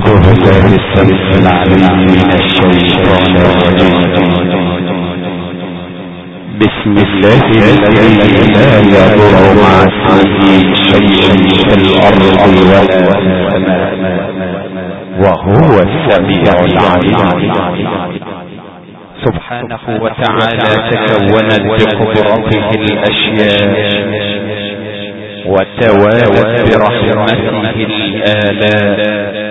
أعوذ بالله السميع العليم من الشيطان الرجيم. بسم الله الذي لا يضر مع اسمه شيء في الأرض ولا في السماء وهو السميع العليم. سبحانه وتعالى تكونت بقدرته الأشياء وتوالت برحمته الآلاء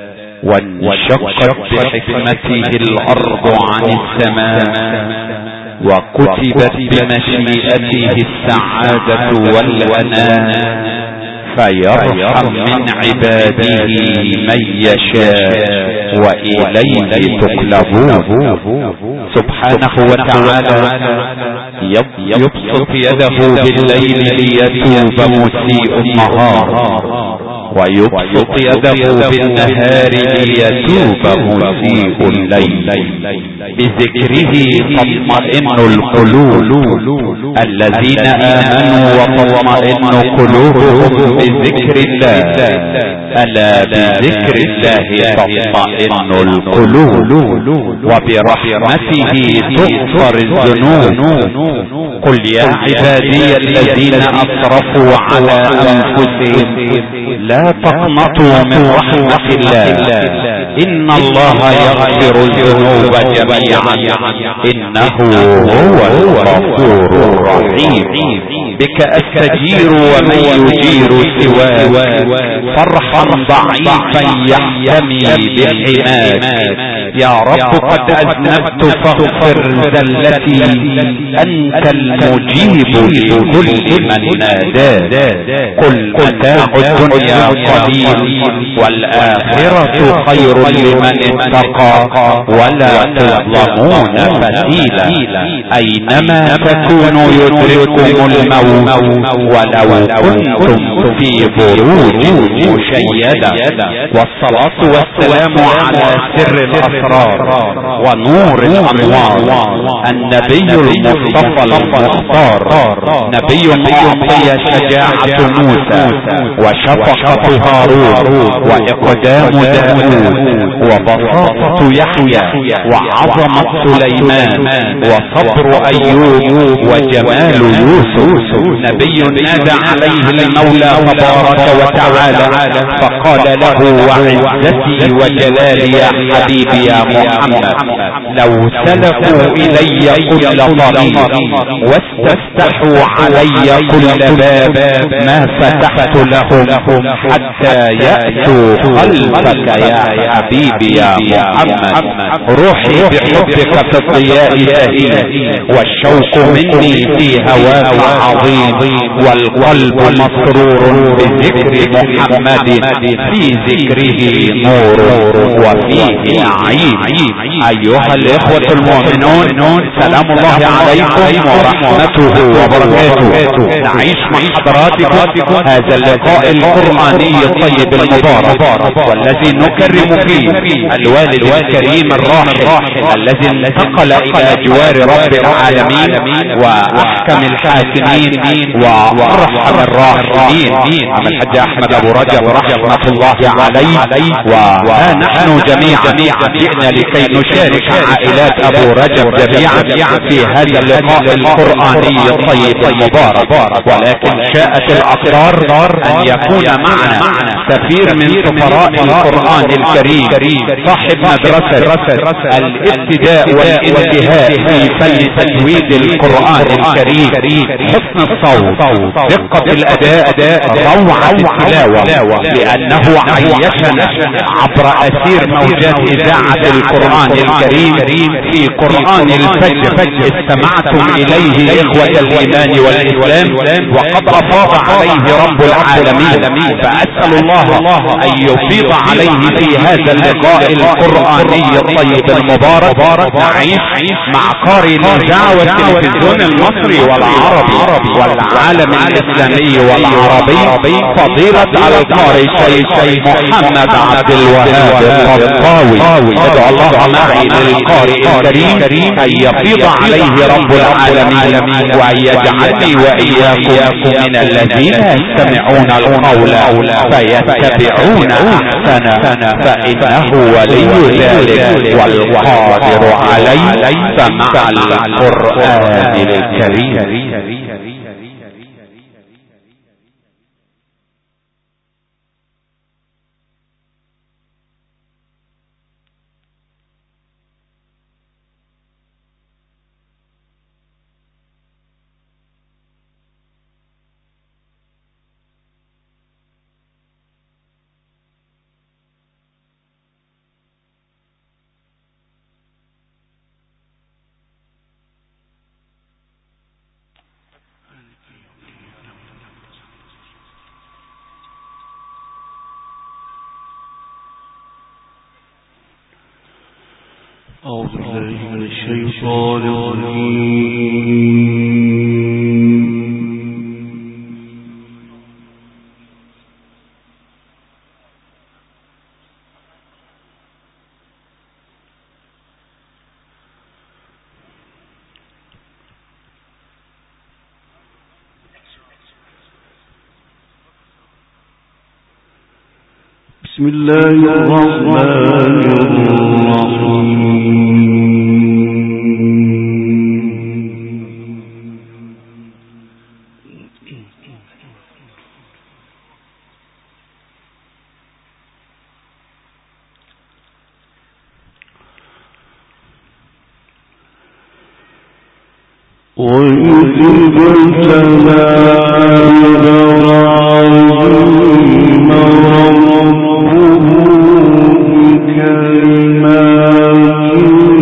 وانشقت بحكمته الأرض عن السماء وكتبت بمشيئته السعادة والهناء فيرحم من عباده من يشاء وإليه تقلبون. سبحانه وتعالى يبسط يده بالليل ليتوب مسيء النهار ويبسط يده بالنهار ليتوب مسيء الليل. بذكره تطمئن القلوب. الذين آمنوا وتطمئن قلوبهم بذكر الله ألا بذكر الله تطمئن القلوب وبرحمته تغفر الذنوب. قل يا عبادي الذين أسرفوا على أنفسهم لا تقنطوا من رحمة الله إن الله يغفر الذنوب جميعا إنه هو الغفور الرحيم. بك أستجير ومن يجير سواك فارحم ضعيفا يحتمي بحماك. يا رب قد أذنبت فاغفر زلتي أنت المجيب لكل من ناداك. قل متاع الدنيا قليل والآخرة خير لمن اتقى ولا تظلمون فتيلا. أينما تكونوا يدرككم الموت ولو كنتم في بروج مشيدة. والصلاة والسلام على سر الأسرار ونور الأنوار النبي المصطفى المختار. نبي أعطي شجاعة موسى وشفقة هارون وإقدام داود وبساطة يحيى وعظمة سليمان وصبر أيوب وجمال يوسف. نبي نادى عليه المولى تبارك وتعالى فقال له وعزتي وجلالي يا حبيبي يا محمد لو سلكوا إلي كل طريق واستفتحوا علي كل باب ما فتحت لهم حتى يأتوا قلبك يا حبيبي يا محمد. روحي بحبك في الضياء تهيم والشوق مني في هواك عظيم والقلب مسرور بذكر محمد في ذكره نور وفيه نعيم. أيها الإخوة المؤمنون سلام الله عليكم ورحمته وبركاته. نعيش مع حضراتكم هذا اللقاء القرآني الطيب المبارك والذي نكرم فيه الوالد الكريم الراحل الذي انتقل إلى جوار رب العالمين وأحكم الحاكمين وأرحم الراحمين عم الحاج أحمد أبو رجب رحمة الله عليه. ونحن جميعا جئنا لكي نشارك عائلات أبو رجب جميعا في هذا اللقاء القرآني الطيب المبارك. ولكن شاءت الأقدار أن يكون معنا سفير من سفراء القرآن الكريم صاحب مدرسة الابتداء والانتهاء في فن تجويد القرآن الكريم. حسن الصوت دقة الأداء روعة التلاوة لأنه عيشنا عبر أثير موجات إذاعة القرآن الكريم في قرآن الفجر. استمعتم إليه إخوة الإيمان والإسلام وقد أفاض عليه رب العالمين. فأسأل الله أن يفيض عليه في هذا اللقاء القرآني الطيب المبارك. نعيش مع قارئ الإذاعة والتلفزيون المصري والعربي والعالم الإسلامي والعربي فضيلة القارئ الشيخ محمد عبد الوهاب الطبطاوي. ادعو الله معي للقارئ الكريم أن يفيض عليه رب العالمين وأن يجعلني وإياه وإياكم من الذين يستمعون القول فيتبعون أحسنه فإنه ولي ذلك والقادر عليه. فمع القرآن الكريم أعوذ بالله من الشيطان الرجيم. بسم الله الرحمن الرحيم. وإذ ابتلى إبراهيم ربه بكلمات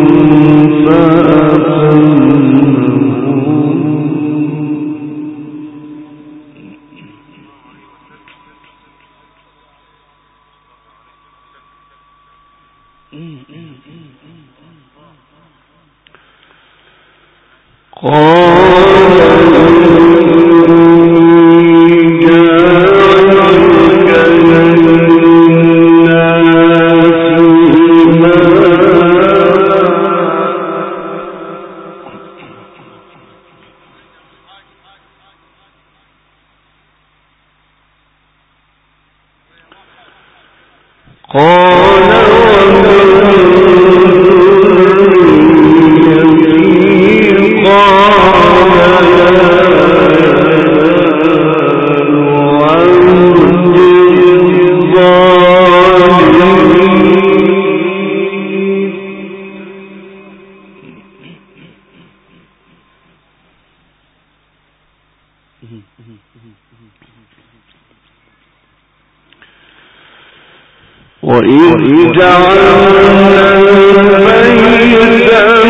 وإذ جعلنا البيت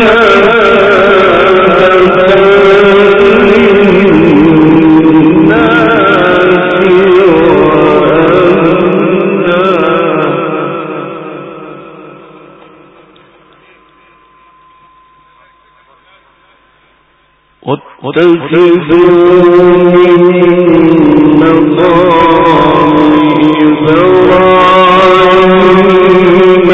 واتخذوا من مقام إبراهيم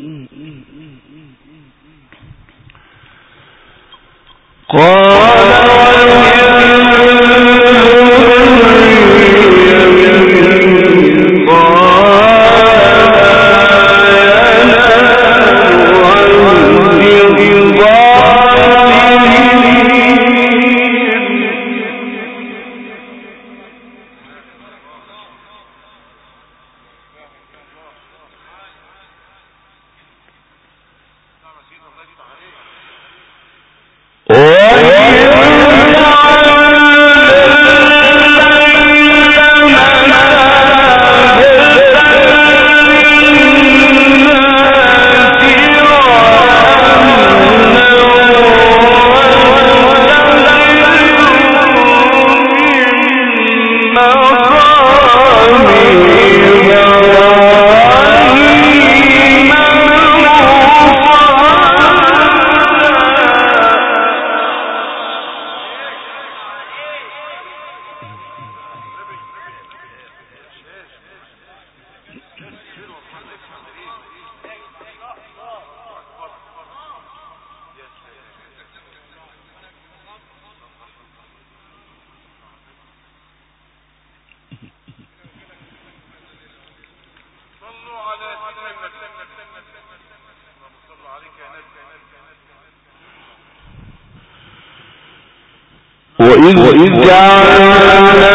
وإذ جعلنا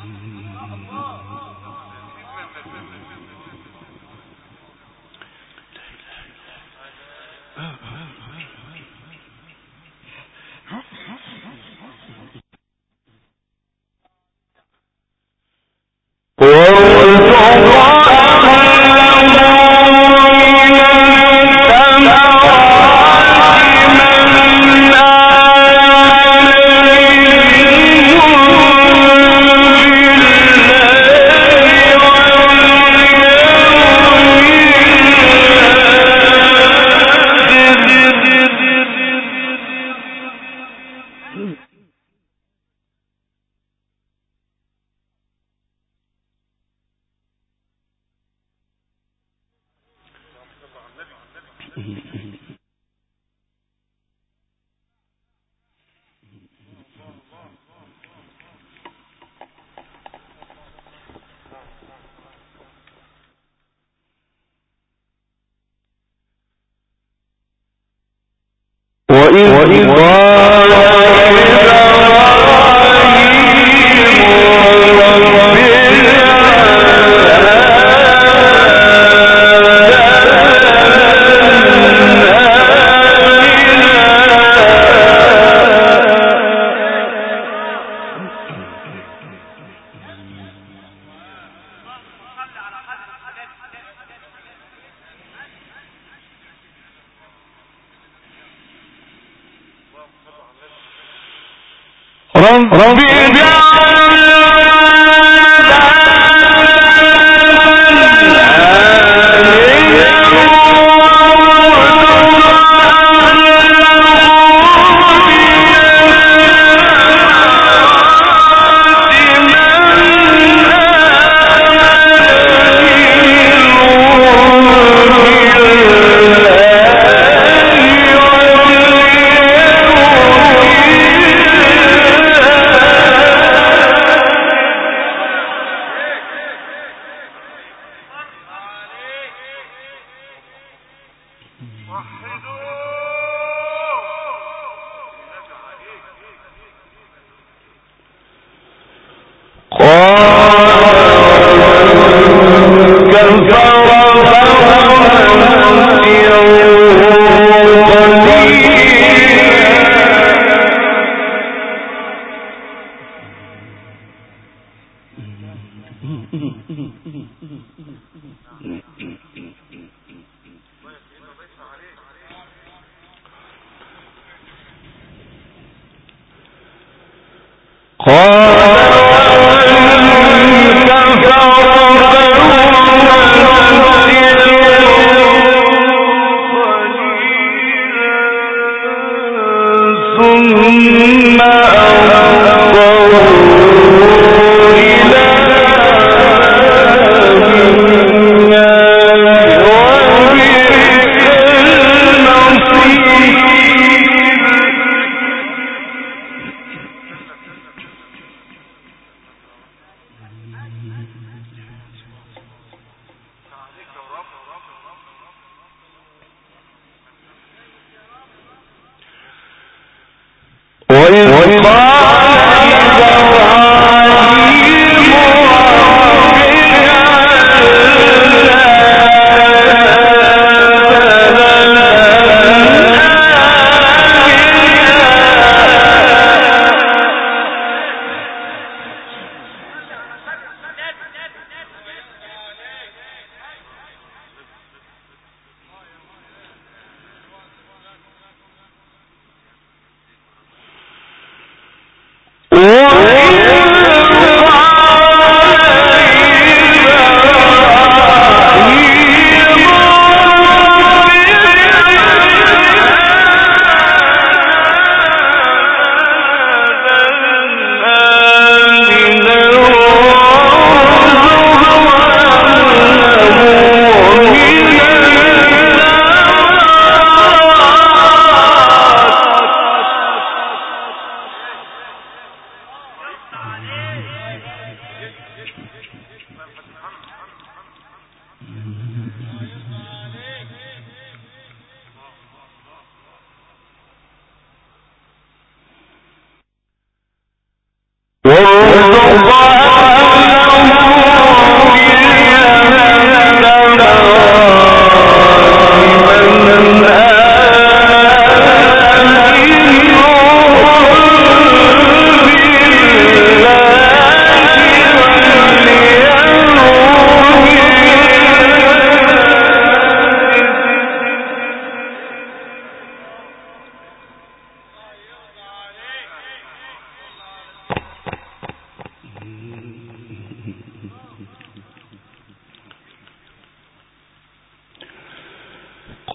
والرضا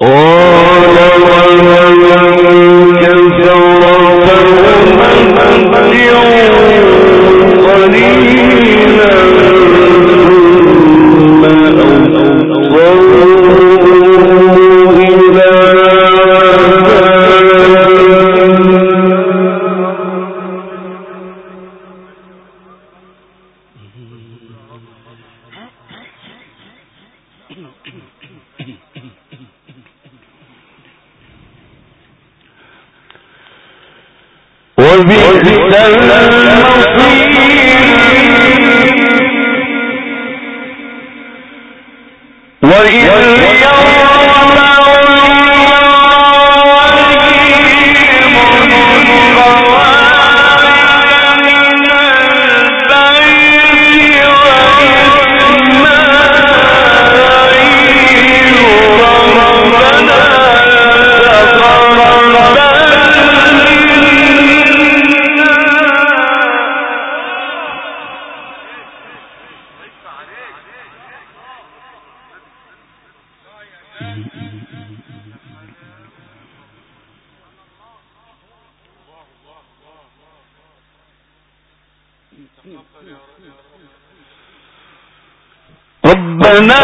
ربنا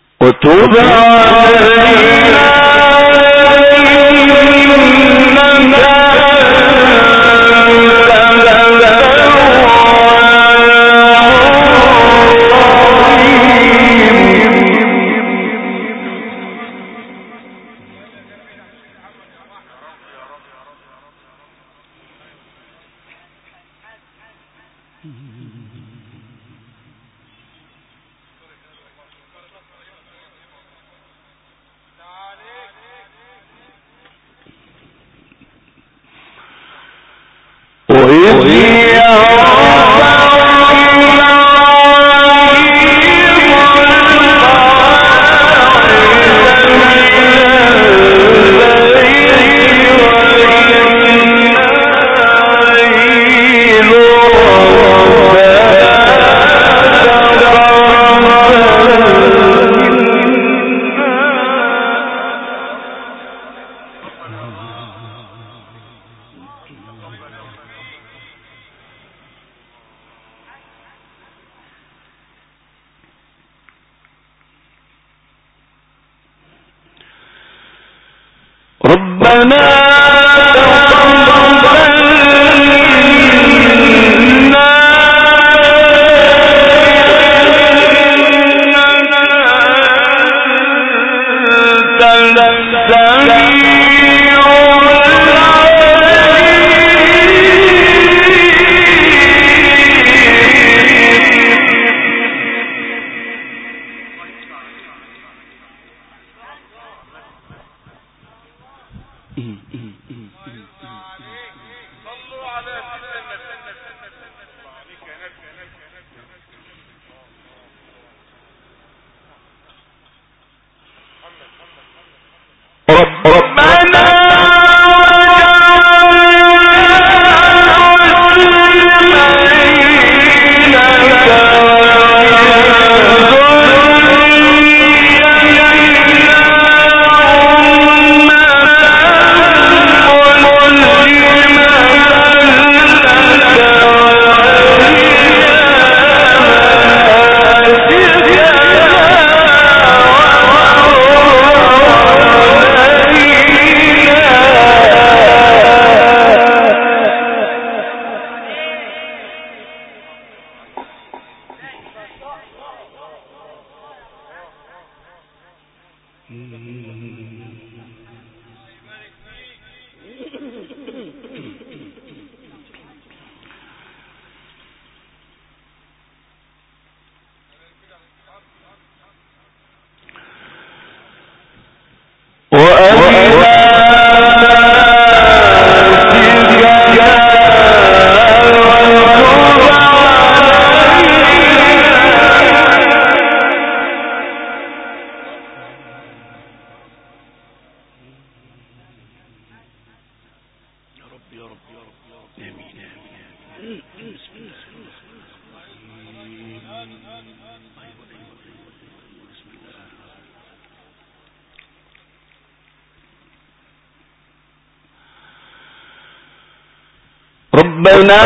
وتب علينا إنك ربنا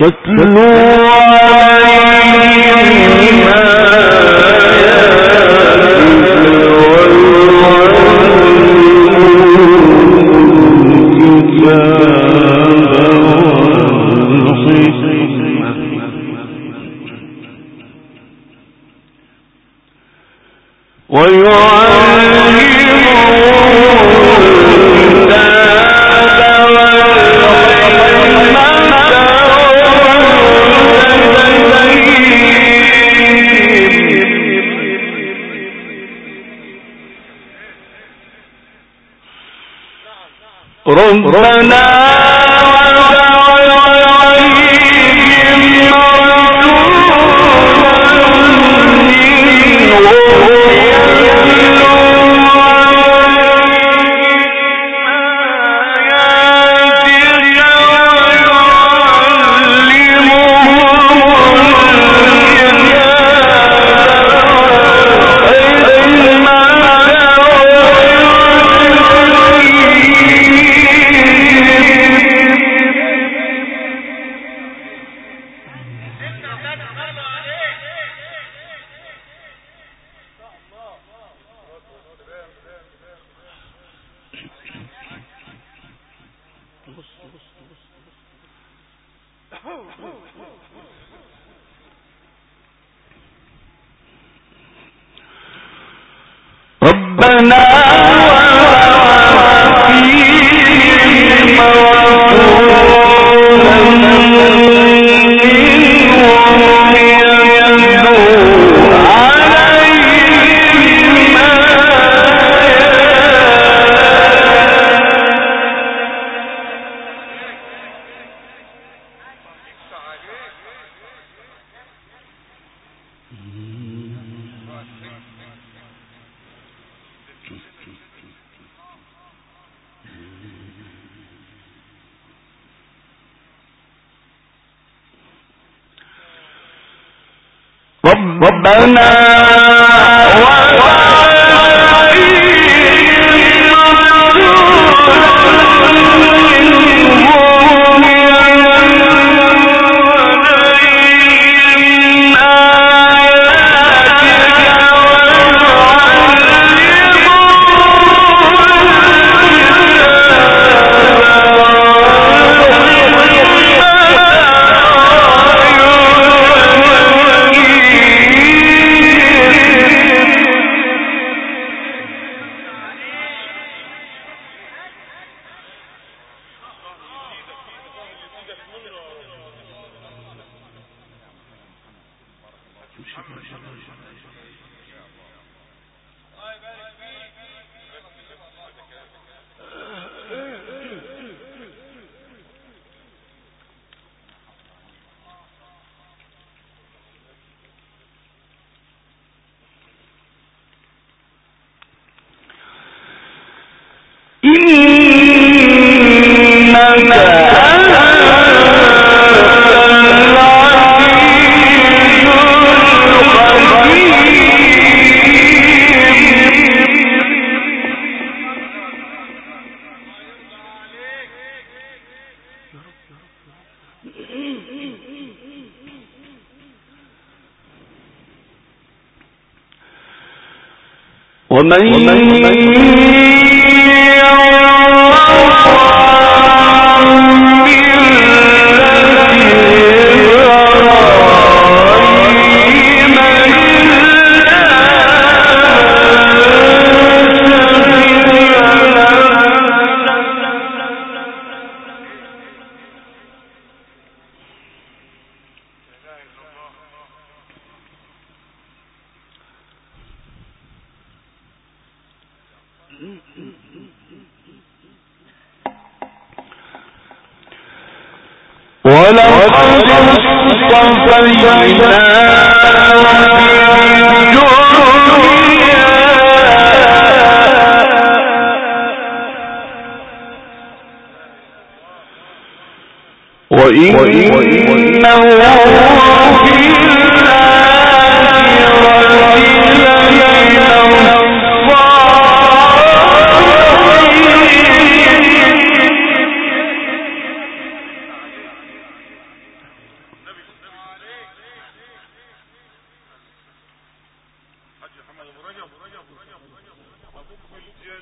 يتلو عليهم ربنا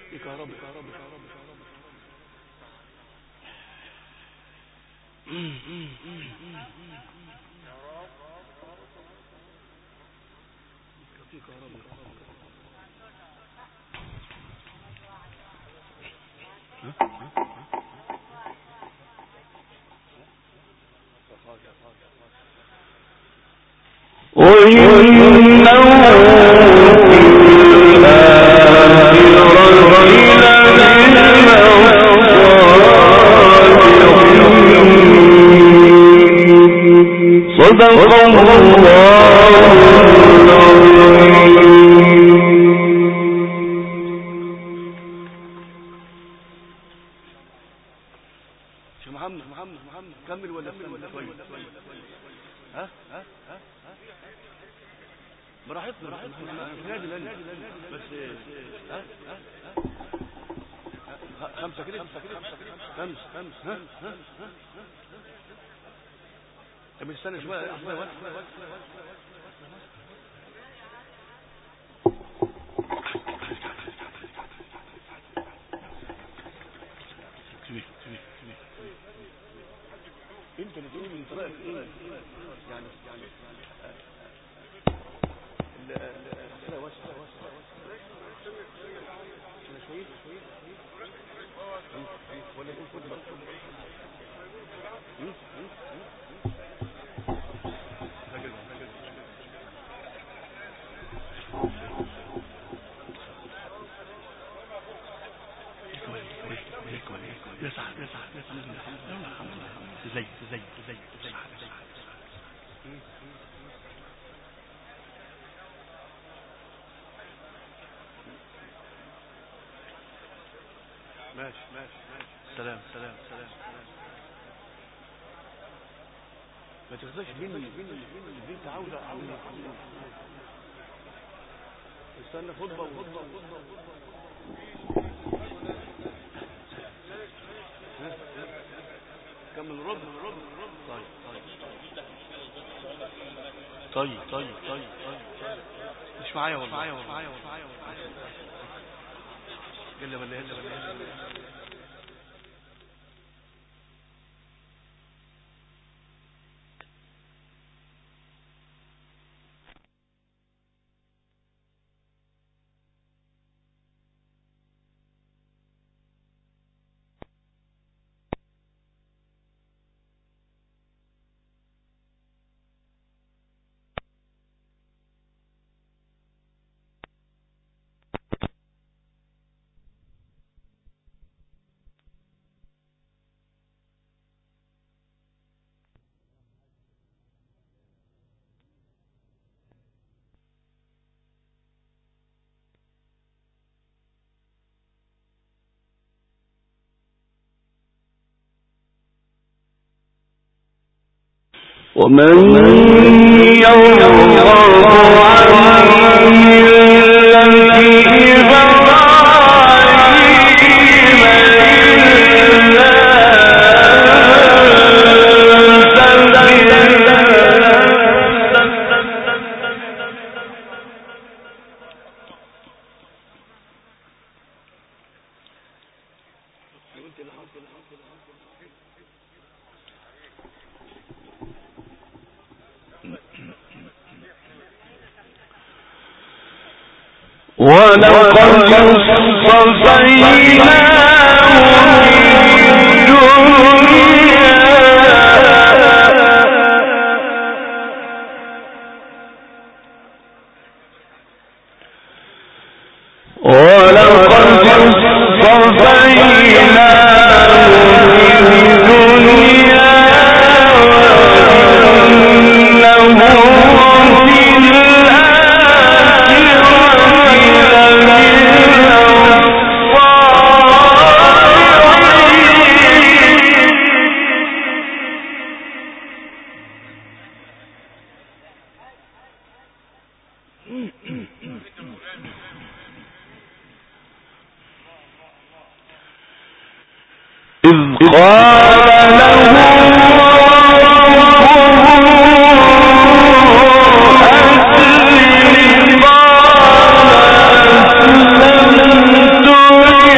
محمد كمل ولا ها براحتنا بس خمسة كده خمسة طب استنى شوية انت اللي تقول من طريقك ايه يعني لا واسع انا شويه ولا نقول خد بقى زي ماشي سلام ما تغزاش مني اللي انت عاوزه استنى خطبه كمل رد طيب مش معايا والله يلا ولا ومن يرغب عن ملة ولقد اصطفيناه قال له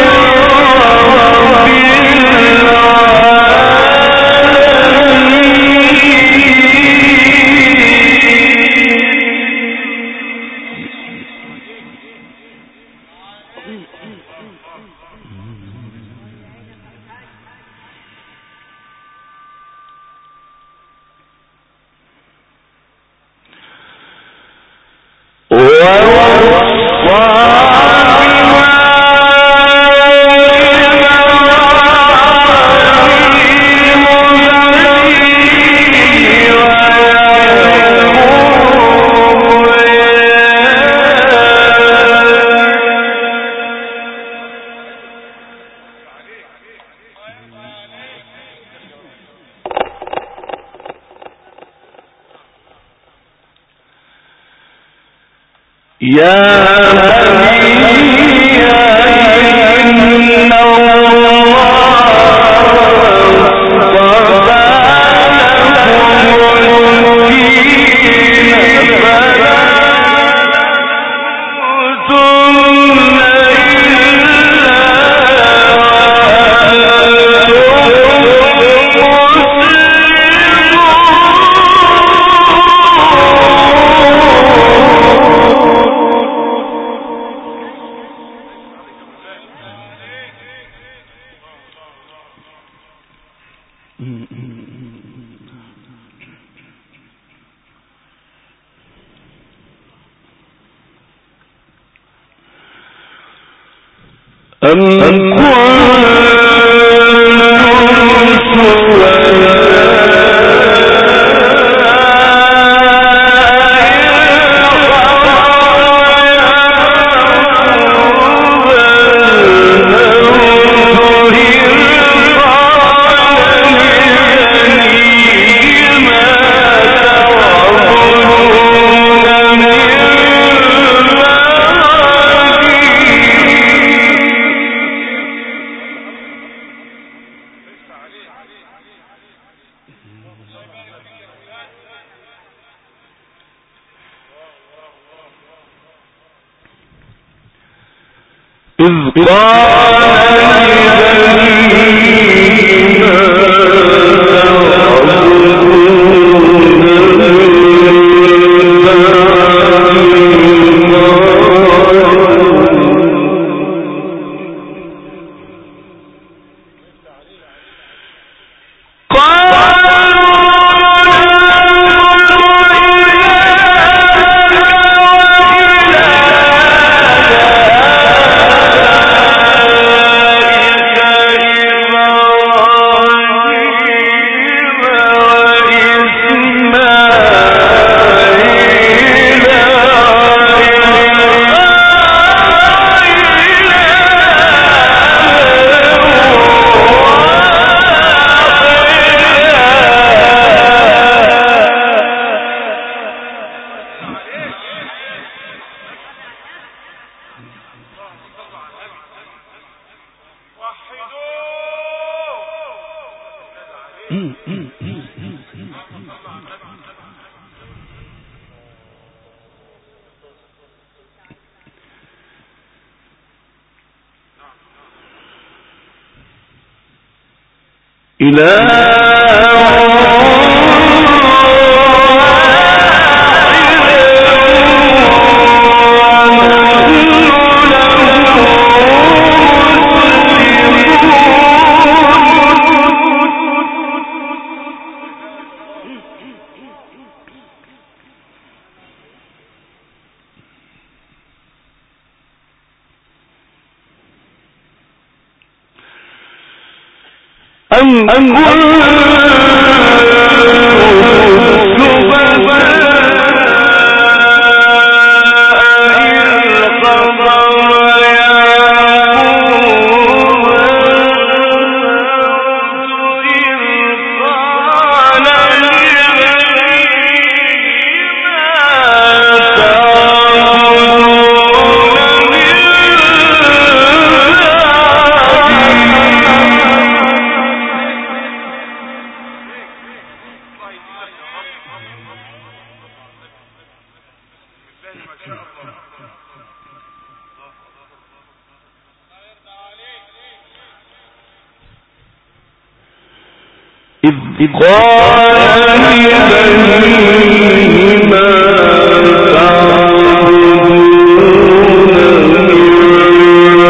قال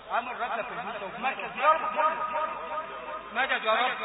عامل رجله في المدة وفي مركز يا رب مدد يا رب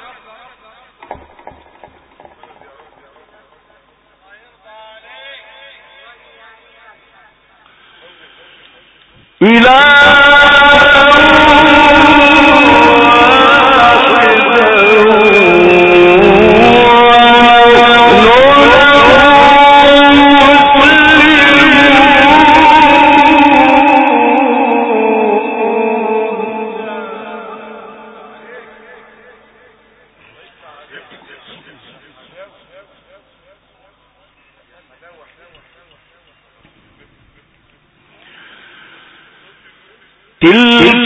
تلك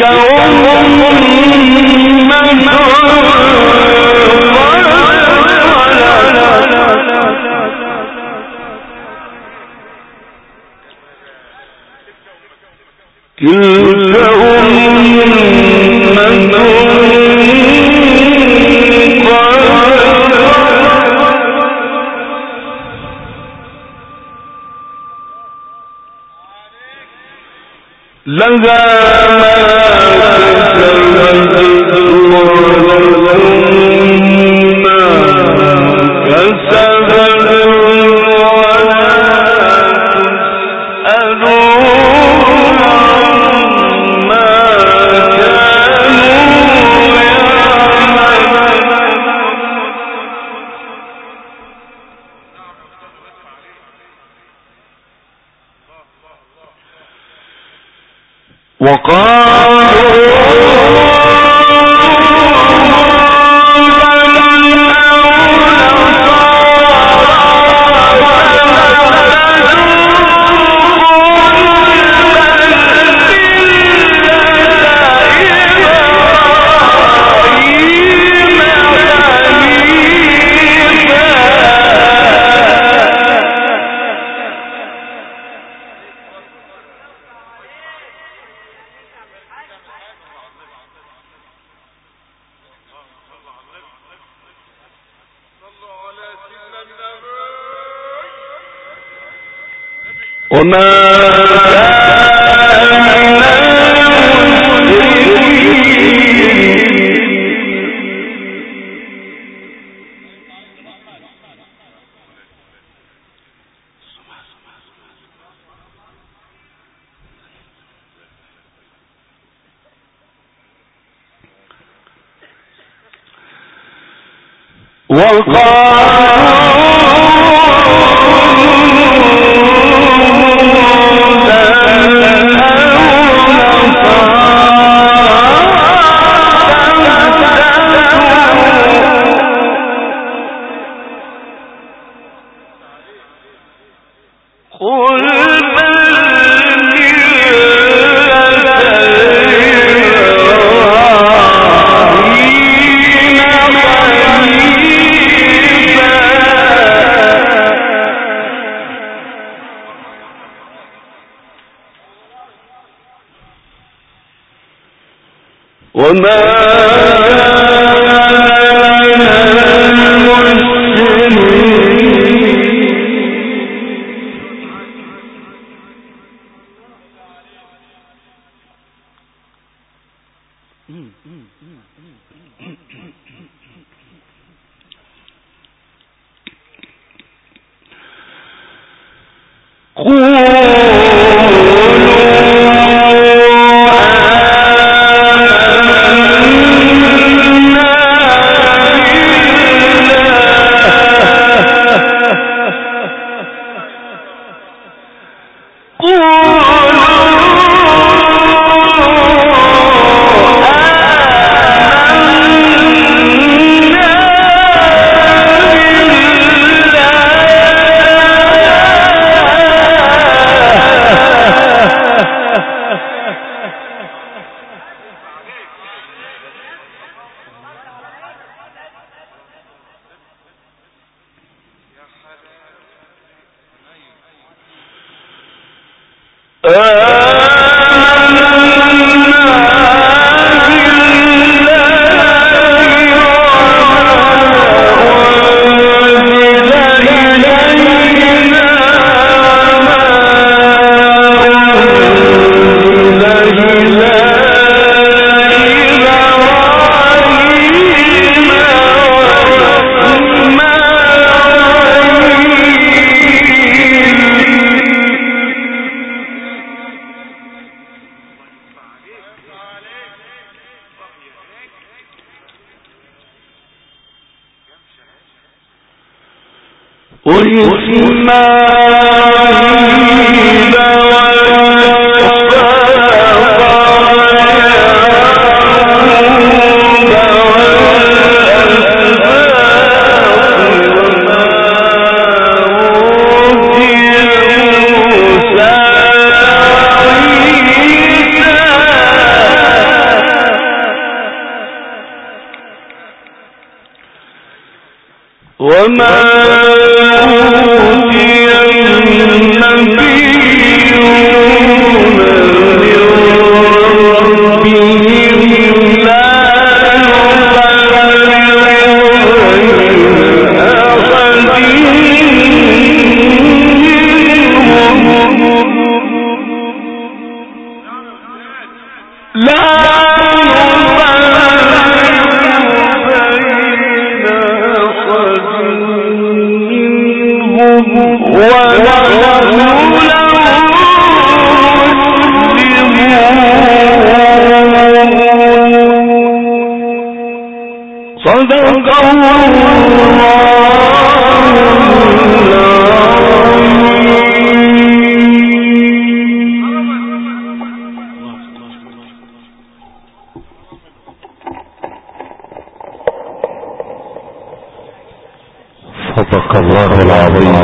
صدق الله العظيم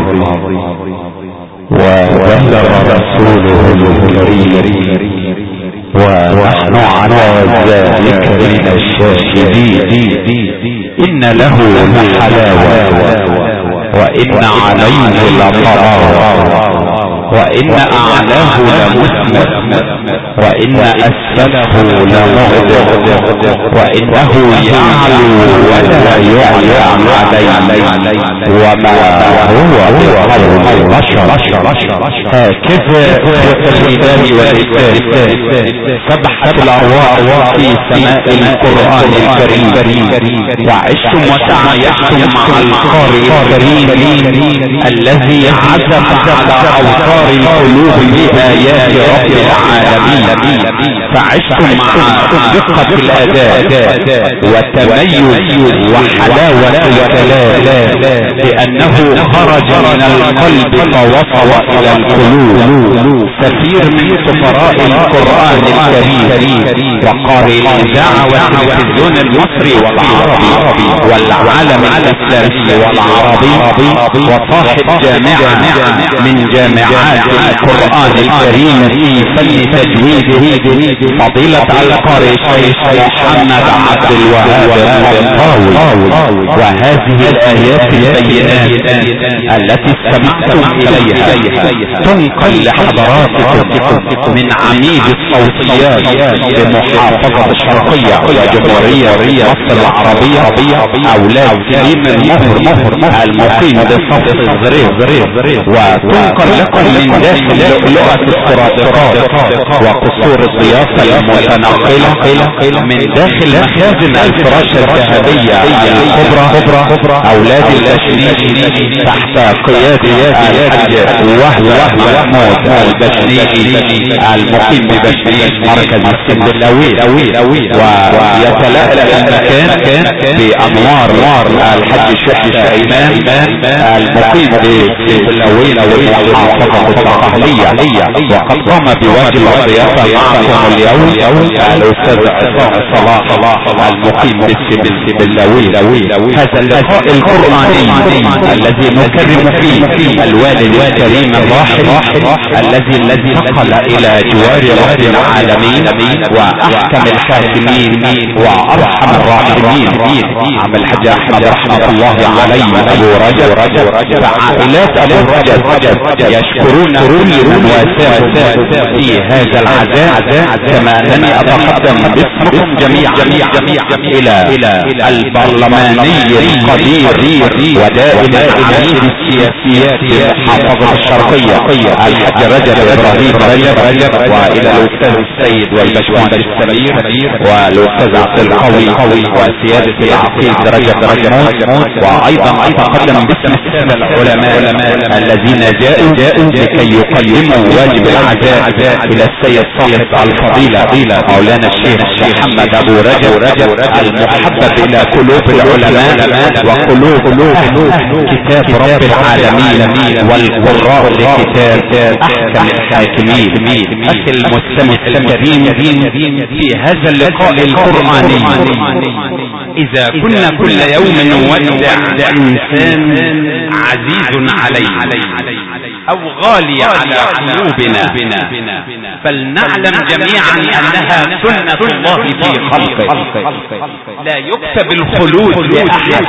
وبلغ رسوله الكريم ونحن على ذلك من الشاهدين. إن له لحلاوة وإن عليه لطراوة وإن أعلاه لمثمر وإن أسفله لمغدق وإنه يعلو ولا يعلى عليه وما هو بقول بشر. هكذا الإله والإسلام سبحت الأرواح في سماء القرآن الكريم وعشتم وتعايشتم مع القارئ الكريم الذي عزف على أوتار القلوب بآيات رب العالمين، فعشتم مع دقة الأداء والتميز وحلاوة الكلام لأنه خرج من القلب فوصل إلى القلوب. سفير من سفراء القرآن الكريم وقارئ الإذاعة والتلفزيون المصري والعربي والعالم الإسلامي والعربي وصاحب جامعة من جامعات القرآن الكريم في فن تجويده فضيلة القارئ الشيخ محمد عبد الوهاب المنطاوي. وهذه الآيات البينات التي استمعتم إليها تنقل لحضراتكم من عميد الصوتيات بمحافظة الشرقية وجمهورية مصر العربية أولاد سليم المهر المقيم بصف الزرير، وتنقل لكم من داخل لؤلؤة السرادقات وقصور الضيافة المتنقلة من داخل مخازن الفراش الذهبية الكبرى أولاد البشنيجي تحت قيادة الحاج وهب محمود البشنيجي المقيم ببشنيج مركز السندلاوي. ويتلألأ المكان بأنوار الحاج شحي إمام المقيم بسندلاوي والمحافظة الصقهلية. وقد قام بواجب الضيافة معكم اليوم الأستاذ عصام صلاح المقيم بالسندلاوي. هذا اللقاء القرآني الذي نكرم فيه الوالد الكريم الراحل الذي نقل إلى جوار رب العالمين وأحكم الحاكمين وأرحم الراحمين عم الحاج أحمد رحمة الله عليه أبو رجب وعائلات أبو رجب يشكرون كل من واساه في هذا العزاء، كما أنني أتقدم باسمكم جميعا إلى البرلماني القدير ودائما عميد السياسيات بمحافظة الشرقية الحاج رجب ابراهيم رجب والى الاستاذ السيد والباشمهندس سمير والاستاذ عبد القوي وسيادة العقيد رجب محمود، وايضا اتقدم باسم السادة العلماء الذين جاءوا لكي يقدموا واجب العزاء الى السيد صاحب الفضيلة مولانا الشيخ محمد ابو رجب المحبب الى قلوب العلماء وقلوب كتاب رب العالمين والقراء لكتاب احكم الحاكمين. اخي المستمع الكريم، في هذا اللقاء القرآني اذا كنا كل يوم نودع انسان عزيز علينا او غالي على قلوبنا، فلنعلم جميعا انها سنة الله في خلقه، لا يكتب الخلود لاحد،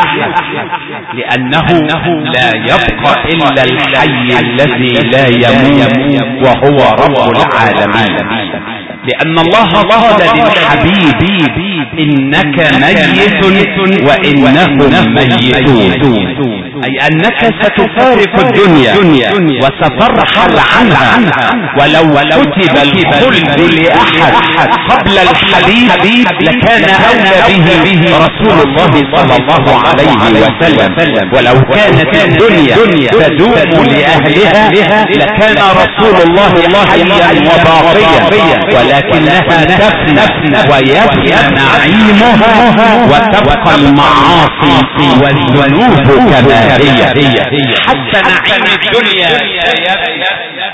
لانه لا يبقى الا الحي الذي لا يموت وهو رب العالمين. لان الله قال للحبيب انك ميت وانهم ميتون، اي انك ستفارق الدنيا وسترحل عنها، ولو كتب الخلد لاحد قبل الحبيب لكان اولى به رسول الله صلى الله عليه وسلم، ولو كانت الدنيا تدوم لاهلها لكان رسول الله حيا وباقيا، ولكنها تفنى ويفنى نعيمها وتبقى المعاصي والذنوب كما هي، حتى نعيم الدنيا سيفنى،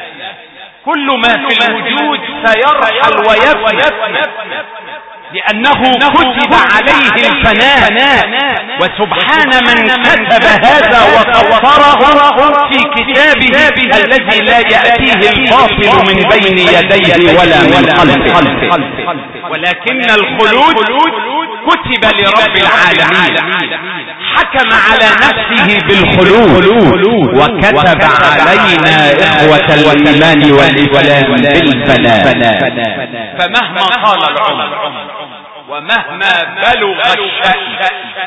كل ما في الوجود سيرحل ويفنى، لأنه كتب عليه الفناء. وسبحان من كتب هذا وقصره في كتابه الذي لا يأتيه الباطل من بين يديه ولا من خلفه، ولكن الخلود كتب لرب العالمين، حكم على نفسه بالخلود وكتب علينا إخوة الإيمان والإسلام بالفناء. فمهما طال العمر ومهما بلغ الشأن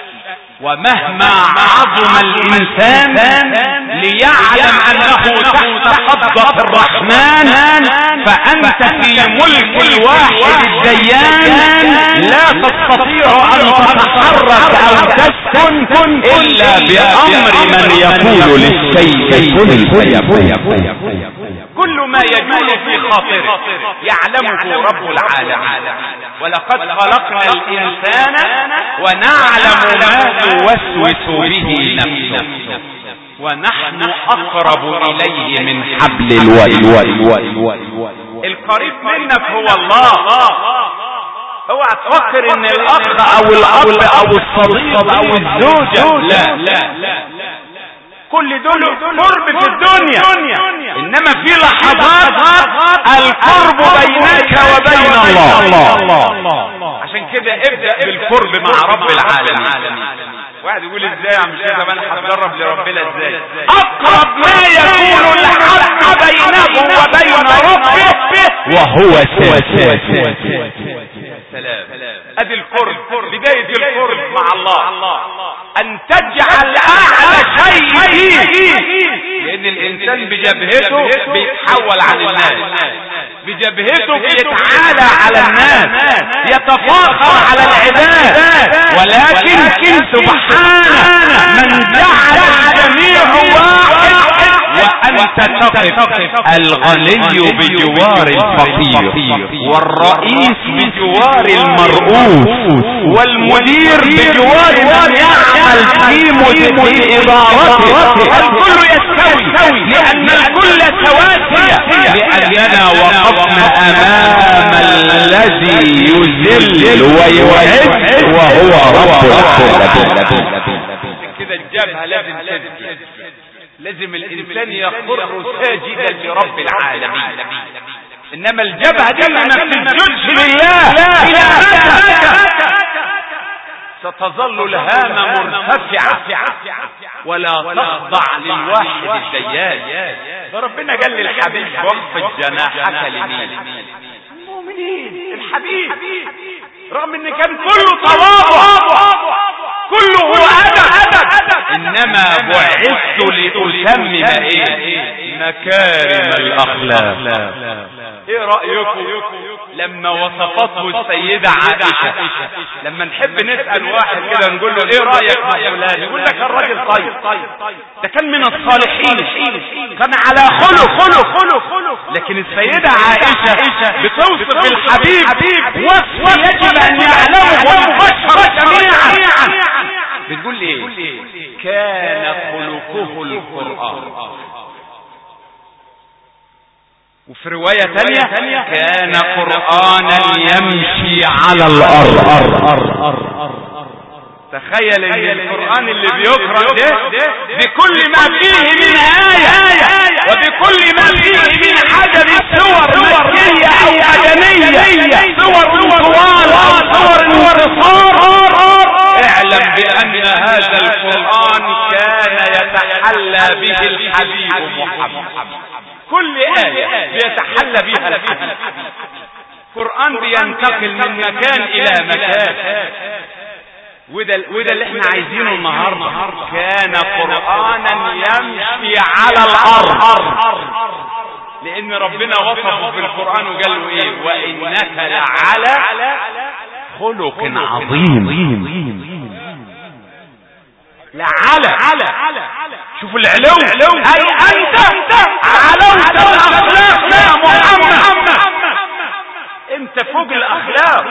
ومهما عظم الإنسان ليعلم أنه تحت قبضة الرحمن، فأنت في ملك الواحد الديان، لا تستطيع أن تتحرك أو تسكن إلا بأمر من يقول للشيء كن فيكون. كل ما يجول في خاطره يعلمه رب العالمين، ولقد خلقنا الإنسان ونعلم ما توسوس به نفسه ونحن أقرب إليه من حبل الوريد. القريب منك هو الله. اوعى تفكر ان الاخ او الاب او الصديق او الزوجة، لا كل دول قرب في الدنيا، انما في لحظات القرب بينك وبين الله. عشان كده ابدأ بالقرب مع رب العالمين. واحد يقول ازاي يا عم شيخ انا هتجرب لربنا ازاي؟ اقرب ما يكون الحق بينه وبين ربه وهو سلام. ادي القرب، بداية القرب مع الله ان تجعل اعلى شيء فيه، لان الانسان بجبهته بيتحول عن الناس، بجبهته بيتعالى على الناس، يتفاخر على العباد، ولكن سبحانه من جعل الجميع واحد وأنت تقف الغني بجوار الفقير، والرئيس بجوار المرؤوس، والمدير بجوار من يعمل في إدارته. الكل يستوي لأن الكل سواسية، لأننا وقفنا أمام الذي يذل ويوعد وهو رب العالمين. كده الجبهة لازم تسجد، لازم الانسان يخر ساجدا لرب العالمين. انما الجبهة دي ما بتسجدش لله الى متى؟ ستظل الهامة مرتفعة ولا تخضع للواحد الديان. فربنا قال للحبيب واخفض جناحك لمين؟ المؤمنين. الحبيب رغم ان كان كله تواضع كله أدب، إنما بعثت لأتمم مكارم الأخلاق. ايه رأيكم لما وصفته السيدة عائشة؟ لما نحب نسأل واحد كده نقول له ايه رأيك في فلان، يقول لك الراجل طيب، ده كان من الصالحين، كان على خلق. لكن السيدة عائشة بتوصف الحبيب وصف يجب ان يعلمه البشر جميعا. بتقول ايه؟ كان خلقه القرآن. وفي رواية تانية كان قرآنا يمشي على الأرض. تخيل ان القرآن اللي بيقرأ ده بكل ما فيه من آية وبكل ما فيه من عدد السور مكية او مدنية، سور طوال او سور انتصار، اعلم بأن هذا القرآن كان يتحلى به الحبيب محمد. كل آية بيتحلى بها الحبيب. قرآن بينتقل من مكان إلى مكان، وده اللي احنا عايزينه النهارده. كان قرآنا يمشي على الأرض، لأن ربنا وصفه في القرآن وقال له ايه؟ وإنك لعلى خلق عظيم. لعلى شوفوا العلو، أي أنت علوت الأخلاق يا محمد، أنت فوق الأخلاق.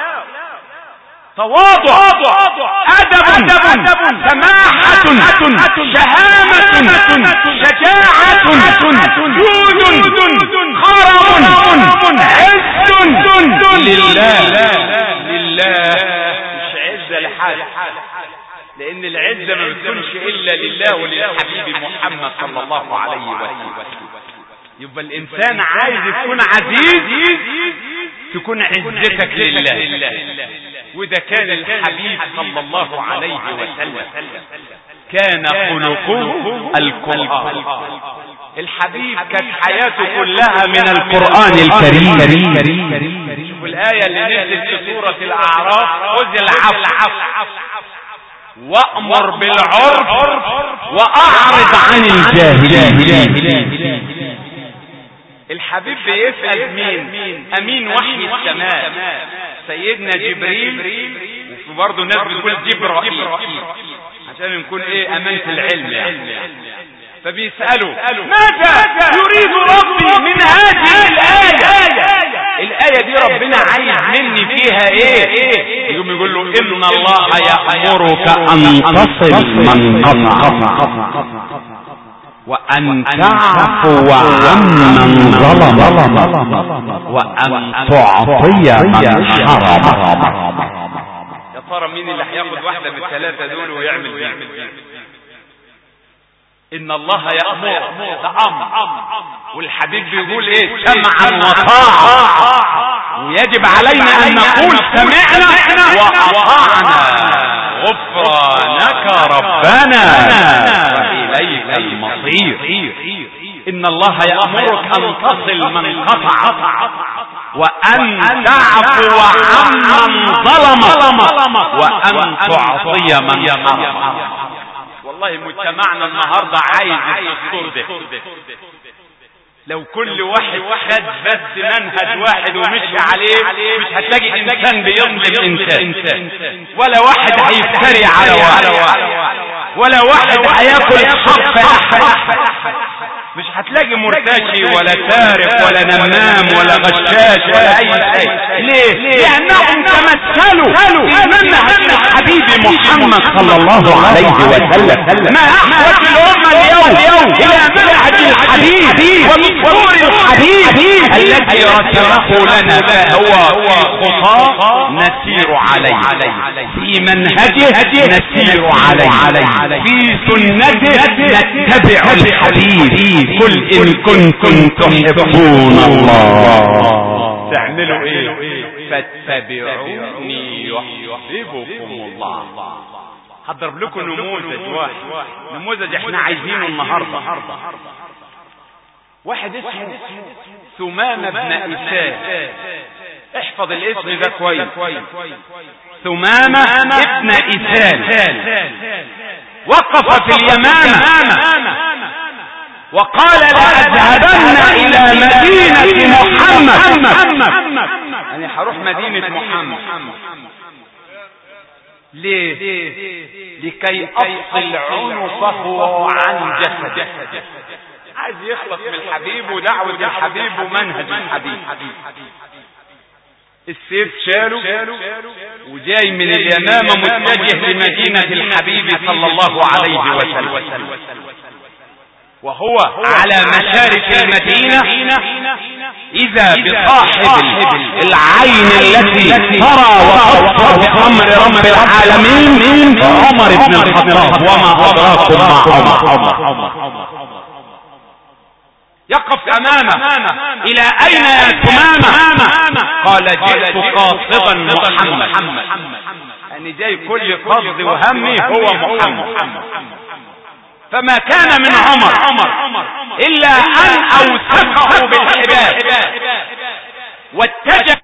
تواضع، أدب، سماحة، شهامة، شجاعة، جود، كرم، عز لله، مش عز لحد، لأن العزة ما بتكونش إلا لله وللحبيب محمد صلى الله عليه وسلم. يبقى الإنسان عايز تكون عزيز، تكون عزتك لله. وده كان الحبيب صلى الله عليه وسلم، كان خلقه القرآن. الحبيب كانت حياته كلها من القرآن الكريم. شوفوا الآية اللي نزلت في سورة الأعراف: خذ العفو وأمر بالعرف وأعرض عن الجاهلين. الحبيب بيسأل مين؟ أمين وحي السماء سيدنا جبريل، وفي برضه ناس بتقول جبرائيل عشان نكون ايه أمانة العلم يعني. فبيسألوا ماذا يريد ربي من هذه الآية دي ربنا عايز مني فيها ايه؟ يقوم يقول له إن الله يأمرك أن تصل من قطع وأن تعفو عمن ظلم وأن تعطي من حرم. يا ترى مين اللي هياخد واحدة من الثلاثة دول ويعمل بيه؟ إن الله يأمر، ده أمر، والحبيب بيقول إيه؟ سمعا وطاعة، ويجب علينا أن نقول سمعنا وأطعنا غفرانك ربنا وإليك المصير. إن الله يأمرك أن تصل من قطع وأن تعفو عمن ظلم وأن تعطي من حرم. والله مجتمعنا النهاردة عايز الدستور ده. لو كل واحد خد بس منهج واحد ومشي عليه مش هتلاقي انسان بيظلم انسان، ولا واحد هيفتري على واحد، ولا واحد هياكل حق احد. مش هتلاقي مرتشي ولا سارق ولا نمام ولا غشاش ولا اي شيء. ليه؟ لانهم تمثلوا في منهج الحبيب محمد صلى الله عليه وسلم. ما احوج الامه اليوم الى منهج الحبيب ودستور الحبيب الذي رسمه لنا، فهو خطاه نسير عليه، في منهجه نسير عليه، في سنته نتبع الحبيب. قل إن كنتم تحبون الله تعملوا ايه؟ فاتبعوني يحببكم الله. هضرب لكم نموذج احنا عايزينه النهارده. واحد اسمه ثمامة بن إسال، احفظ الاسم ده كويس. ثمامة ابن إسال وقف في اليمامة وقال لأذهبن إلى مدينة محمد، يعني هروح مدينة محمد. ليه؟ لكي أفصل عنقه عن جسده. عايز يخلص من الحبيب ودعوة الحبيب ومنهج الحبيب. السيف شاله وجاي من اليمامة متجه لمدينة الحبيب صلى الله عليه وسلم، وهو على مشارف المدينة إذا بصاحب العين التي ترى وتبصر بأمر رب العالمين عمر بن الخطاب. وما أدراكم مع عمر. يقف أمامه: إلى أين يا ثمامة؟ قال: جئت قاصدا محمد. يعني جاي كل قصد وهمي هو محمد. فما كان من عمر إلا أن أوثقه بالحبال واتجه